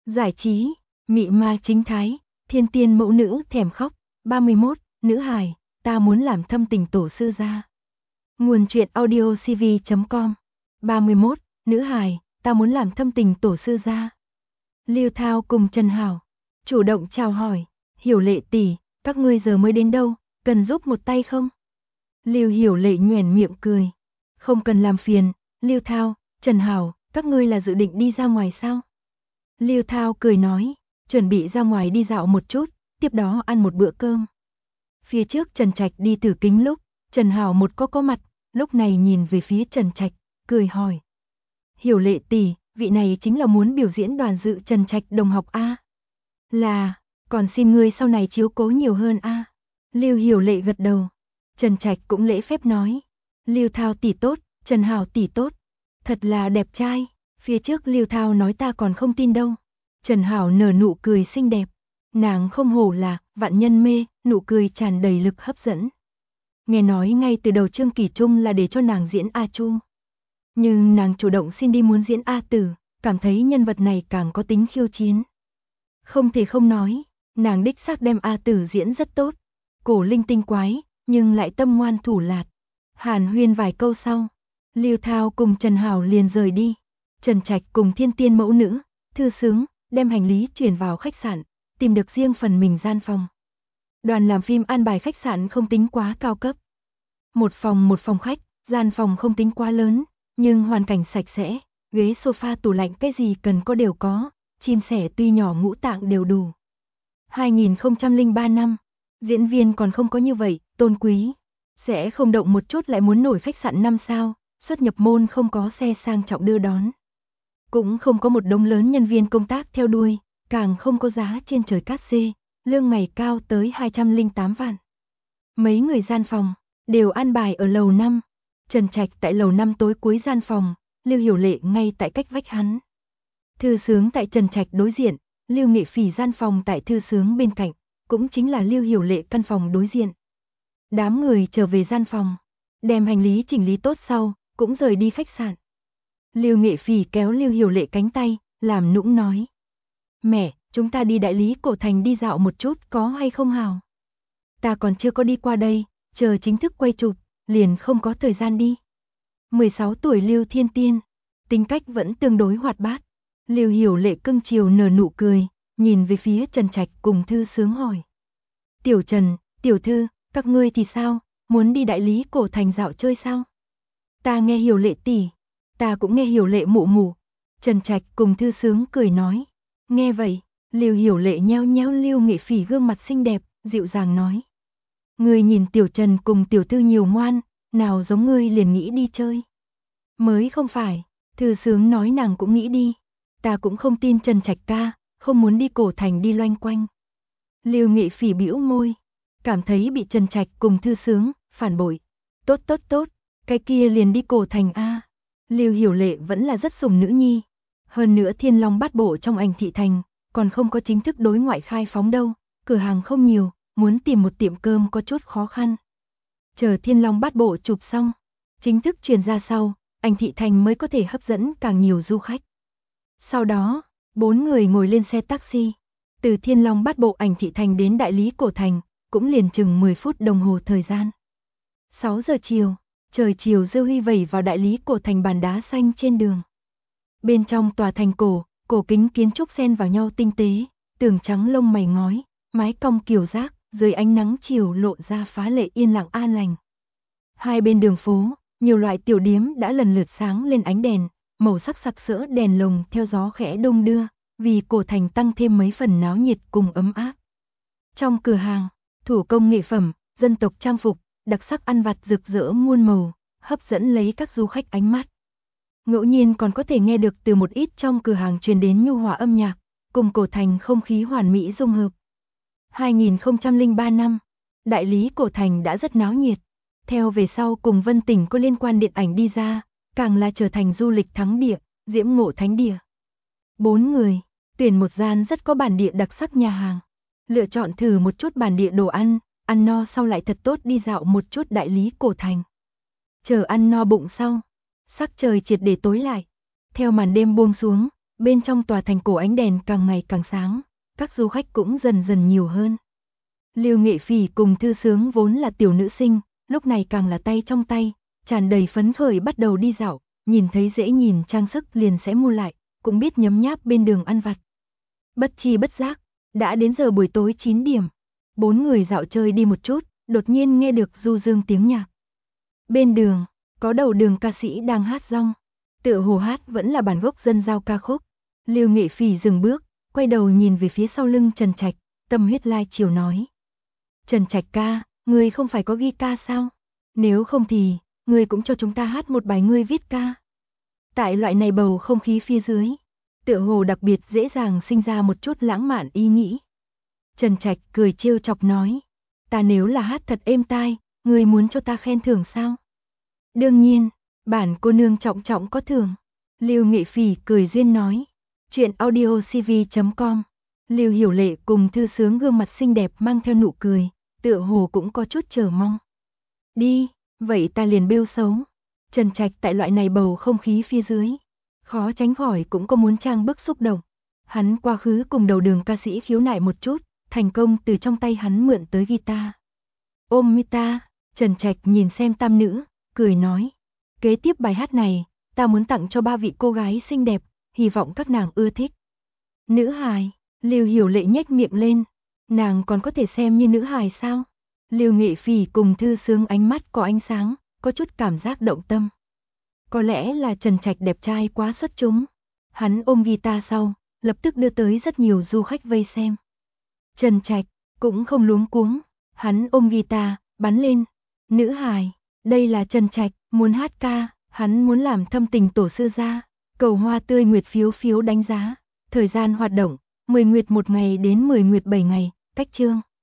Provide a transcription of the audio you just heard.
giải trí, mị ma chính thái, thiên tiên mẫu nữ thèm khóc. 31, nữ hài, ta muốn làm thâm tình tổ sư gia. Nguồn truyện audio cv.com. 31, nữ hài, ta muốn làm thâm tình tổ sư gia. Lưu Thao cùng Trần Hảo chủ động chào hỏi, Hiểu Lệ tỷ, các ngươi giờ mới đến đâu, cần giúp một tay không? Lưu Hiểu Lệ nhoẻn miệng cười, không cần làm phiền. Lưu Thao, Trần Hảo, các ngươi là dự định đi ra ngoài sao? Lưu Thao cười nói, chuẩn bị ra ngoài đi dạo một chút, tiếp đó ăn một bữa cơm. Phía trước Trần Trạch đi Tử Kính lúc, Trần Hảo một có mặt, lúc này nhìn về phía Trần Trạch, cười hỏi. Hiểu Lệ tỷ, vị này chính là muốn biểu diễn đoàn dự Trần Trạch đồng học a? Là, còn xin ngươi sau này chiếu cố nhiều hơn a. Lưu Hiểu Lệ gật đầu. Trần Trạch cũng lễ phép nói, Lưu Thao tỷ tốt, Trần Hảo tỷ tốt, thật là đẹp trai. Phía trước Lưu Thao nói ta còn không tin đâu. Trần Hảo nở nụ cười xinh đẹp, nàng không hổ là vạn nhân mê, nụ cười tràn đầy lực hấp dẫn. Nghe nói ngay từ đầu Trương Kỳ Trung là để cho nàng diễn A Chu, nhưng nàng chủ động xin đi muốn diễn A Tử, cảm thấy nhân vật này càng có tính khiêu chiến. Không thể không nói, nàng đích xác đem A Tử diễn rất tốt, cổ linh tinh quái, nhưng lại tâm ngoan thủ lạt. Hàn huyên vài câu sau, Lưu Thao cùng Trần Hảo liền rời đi. Trần Trạch cùng thiên tiên mẫu nữ, Thư Sướng, đem hành lý chuyển vào khách sạn, tìm được riêng phần mình gian phòng. Đoàn làm phim an bài khách sạn không tính quá cao cấp. Một phòng khách, gian phòng không tính quá lớn, nhưng hoàn cảnh sạch sẽ, ghế sofa tủ lạnh cái gì cần có đều có, chim sẻ tuy nhỏ ngũ tạng đều đủ. 2003 năm, diễn viên còn không có như vậy, tôn quý, sẽ không động một chút lại muốn nổi khách sạn 5 sao, xuất nhập môn không có xe sang trọng đưa đón. Cũng không có một đống lớn nhân viên công tác theo đuôi, càng không có giá trên trời cát xê, lương ngày cao tới 208 vạn. Mấy người gian phòng, đều an bài ở lầu 5, Trần Trạch tại lầu 5 tối cuối gian phòng, Lưu Hiểu Lệ ngay tại cách vách hắn. Thư Sướng tại Trần Trạch đối diện, Lưu Nghệ Phỉ gian phòng tại Thư Sướng bên cạnh, cũng chính là Lưu Hiểu Lệ căn phòng đối diện. Đám người trở về gian phòng, đem hành lý chỉnh lý tốt sau, cũng rời đi khách sạn. Lưu Nghệ Phỉ kéo Lưu Hiểu Lệ cánh tay, làm nũng nói. Mẹ, chúng ta đi đại lý cổ thành đi dạo một chút có hay không hào? Ta còn chưa có đi qua đây, chờ chính thức quay chụp, liền không có thời gian đi. 16 tuổi Lưu Thiên Tiên, tính cách vẫn tương đối hoạt bát. Lưu Hiểu Lệ cưng chiều nở nụ cười, nhìn về phía Trần Trạch cùng Thư Sướng hỏi. Tiểu Trần, Tiểu Thư, các ngươi thì sao, muốn đi đại lý cổ thành dạo chơi sao? Ta nghe Hiểu Lệ tỷ, ta cũng nghe Hiểu Lệ mụ mụ. Trần Trạch cùng Thư Sướng cười nói. Nghe vậy, Lưu Hiểu Lệ nheo nheo Lưu Nghệ Phỉ gương mặt xinh đẹp, dịu dàng nói. Ngươi nhìn Tiểu Trần cùng Tiểu Thư nhiều ngoan, nào giống ngươi liền nghĩ đi chơi. Mới không phải, Thư Sướng nói nàng cũng nghĩ đi. Ta cũng không tin Trần Trạch ca, không muốn đi cổ thành đi loanh quanh. Lưu Nghệ Phỉ bĩu môi, cảm thấy bị Trần Trạch cùng Thư Sướng phản bội. Tốt, cái kia liền đi cổ thành a. Lưu Hiểu Lệ vẫn là rất sủng nữ nhi. Hơn nữa Thiên Long Bát Bộ trong Ảnh Thị Thành, còn không có chính thức đối ngoại khai phóng đâu, cửa hàng không nhiều, muốn tìm một tiệm cơm có chút khó khăn. Chờ Thiên Long Bát Bộ chụp xong, chính thức truyền ra sau, Ảnh Thị Thành mới có thể hấp dẫn càng nhiều du khách. Sau đó, 4 người ngồi lên xe taxi, từ Thiên Long Bát Bộ Ảnh Thị Thành đến đại lý cổ thành, cũng liền chừng 10 phút đồng hồ thời gian. 6 giờ chiều, trời chiều dư huy vẩy vào đại lý cổ thành bàn đá xanh trên đường. Bên trong tòa thành cổ kính kiến trúc xen vào nhau tinh tế, tường trắng lông mày ngói, mái cong kiều giác, dưới ánh nắng chiều lộ ra phá lệ yên lặng an lành. Hai bên đường phố, nhiều loại tiểu điếm đã lần lượt sáng lên ánh đèn, màu sắc sặc sỡ đèn lồng theo gió khẽ đung đưa, vì cổ thành tăng thêm mấy phần náo nhiệt cùng ấm áp. Trong cửa hàng, thủ công nghệ phẩm, dân tộc trang phục, đặc sắc ăn vặt rực rỡ muôn màu, hấp dẫn lấy các du khách ánh mắt. Ngẫu nhiên còn có thể nghe được từ một ít trong cửa hàng truyền đến nhu hòa âm nhạc, cùng cổ thành không khí hoàn mỹ dung hợp. 2003 năm, đại lý cổ thành đã rất náo nhiệt. Theo về sau cùng Vân Tỉnh có liên quan điện ảnh đi ra, càng là trở thành du lịch thắng địa, diễm ngộ thánh địa. 4 người, tuyển một gian rất có bản địa đặc sắc nhà hàng, lựa chọn thử một chút bản địa đồ ăn, ăn no sau lại thật tốt đi dạo một chút đại lý cổ thành. Chờ ăn no bụng sau, sắc trời triệt để tối lại, theo màn đêm buông xuống, Bên trong tòa thành cổ ánh đèn càng ngày càng sáng, các du khách cũng dần dần nhiều hơn. Lưu Nghệ Phỉ cùng Thư Sướng vốn là tiểu nữ sinh, lúc này càng là tay trong tay, tràn đầy phấn khởi bắt đầu đi dạo, nhìn thấy dễ nhìn trang sức liền sẽ mua lại, cũng biết nhấm nháp bên đường ăn vặt. Bất chi bất giác, đã đến giờ buổi tối 9 điểm. 4 người dạo chơi đi một chút, đột nhiên nghe được du dương tiếng nhạc. Bên đường, có đầu đường ca sĩ đang hát rong, tựa hồ hát vẫn là bản gốc dân giao ca khúc. Lưu Nghệ Phỉ dừng bước, quay đầu nhìn về phía sau lưng Trần Trạch, tâm huyết lai chiều nói. Trần Trạch ca, ngươi không phải có ghi ca sao? Nếu không thì, ngươi cũng cho chúng ta hát một bài ngươi viết ca. Tại loại này bầu không khí phía dưới, tựa hồ đặc biệt dễ dàng sinh ra một chút lãng mạn ý nghĩ. Trần Trạch cười trêu chọc nói, ta nếu là hát thật êm tai, ngươi muốn cho ta khen thưởng sao? Đương nhiên, bản cô nương trọng trọng có thưởng. Lưu Nghệ Phỉ cười duyên nói. Chuyện audiocv.com. Lưu Hiểu Lệ cùng Thư Sướng gương mặt xinh đẹp mang theo nụ cười, tựa hồ cũng có chút chờ mong. Đi, vậy ta liền bêu xấu. Trần Trạch tại loại này bầu không khí phía dưới, khó tránh khỏi cũng có muốn trang bức xúc động. Hắn quá khứ cùng đầu đường ca sĩ khiếu nại một chút, thành công từ trong tay hắn mượn tới guitar. Ôm guitar, Trần Trạch nhìn xem tam nữ, cười nói. Kế tiếp bài hát này, ta muốn tặng cho 3 vị cô gái xinh đẹp, hy vọng các nàng ưa thích. Nữ hài, Lưu Hiểu Lệ nhếch miệng lên, nàng còn có thể xem như nữ hài sao? Lưu Nghệ Phỉ cùng Thư Sướng ánh mắt có ánh sáng, có chút cảm giác động tâm. Có lẽ là Trần Trạch đẹp trai quá xuất chúng. Hắn ôm guitar sau, lập tức đưa tới rất nhiều du khách vây xem. Trần Trạch cũng không luống cuống, hắn ôm guitar, bắn lên. Nữ hài, đây là Trần Trạch, muốn hát ca, hắn muốn làm thâm tình tổ sư gia. Cầu hoa tươi nguyệt phiếu phiếu đánh giá. Thời gian hoạt động, 10 nguyệt 1 ngày đến 10 nguyệt 7 ngày, cách chương.